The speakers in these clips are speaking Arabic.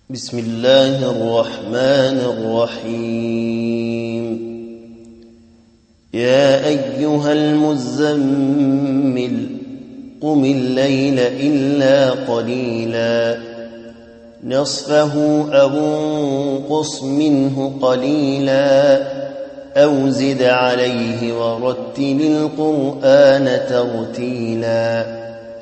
بسم الله الرحمن الرحيم. يا أيها المزمل قم الليل إلا قليلا نصفه أو انقص منه قليلا أو زد عليه ورتل القرآن ترتيلا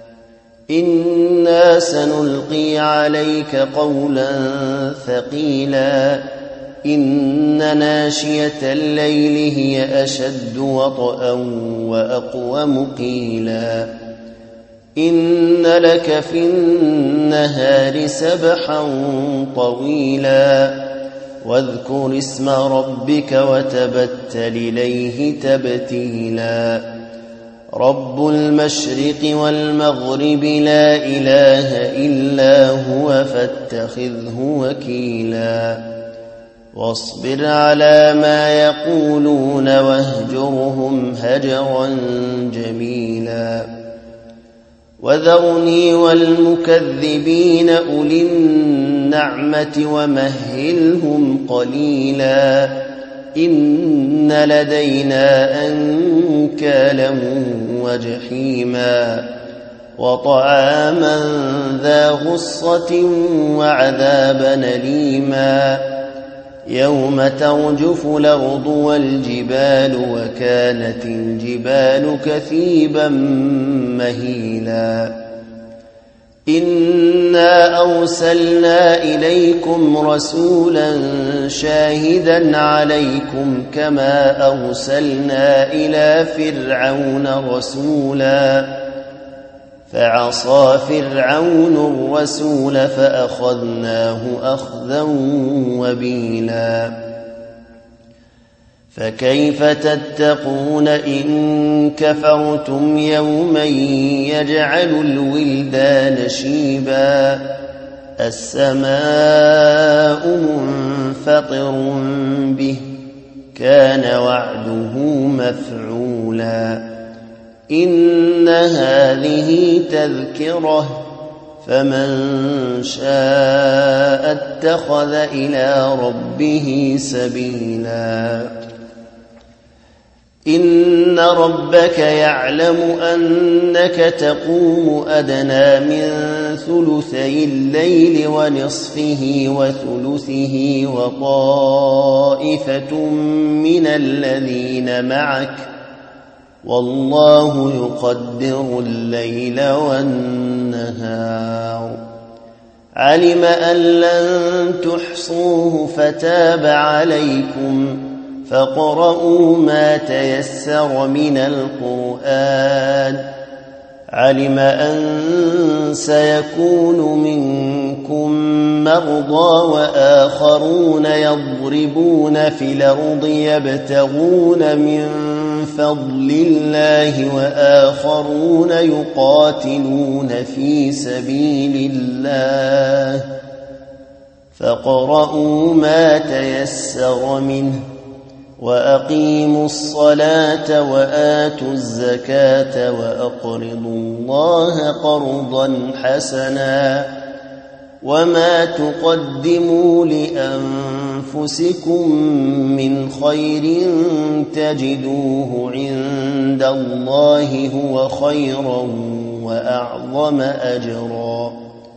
إنا سنلقي عليك قولا ثقيلا إن ناشية الليل هي أشد وطئا وأقوم قيلا إن لك في النهار سبحا طويلا واذكر اسم ربك وتبتل إليه تبتيلا رب المشرق والمغرب لا إله إلا هو فاتخذه وكيلا واصبر على ما يقولون واهجرهم هجرا جميلا وذرني والمكذبين أولي النعمة ومهلهم قليلا إن لدينا أنكالا وجحيما وطعاما ذا غصة وعذابا أليما يوم ترجف الأرض والجبال وكانت الجبال كثيبا مهيلا إنا أرسلنا إليكم رسولا شاهدا عليكم كما أرسلنا إلى فرعون رسولا فعصى فرعون الرسول فأخذناه أخذا وبيلا فكيف تتقون إن كفرتم يوما يجعل الولدان شيبا السماء منفطر به كان وعده مفعولا إن هذه تذكرة فمن شاء اتخذ إلى ربه سبيلا إن ربك يعلم أنك تقوم أدنى من ثلثي الليل ونصفه وثلثه وطائفة من الذين معك والله يقدر الليل والنهار علم أن لن تحصوه فتاب عليكم فاقرؤوا ما تيسر من القرآن علم أن سيكون منكم مرضى وآخرون يضربون في الأرض يبتغون من فضل الله وآخرون يقاتلون في سبيل الله فاقرؤوا ما تيسر منه وأقيموا الصلاة وآتوا الزكاة وأقرضوا الله قرضا حسنا وما تقدموا لأنفسكم من خير تجدوه عند الله هو خيرا وأعظم أجرا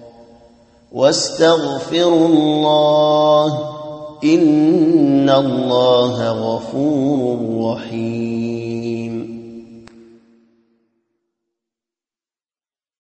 واستغفروا الله إن الله غفور رحيم.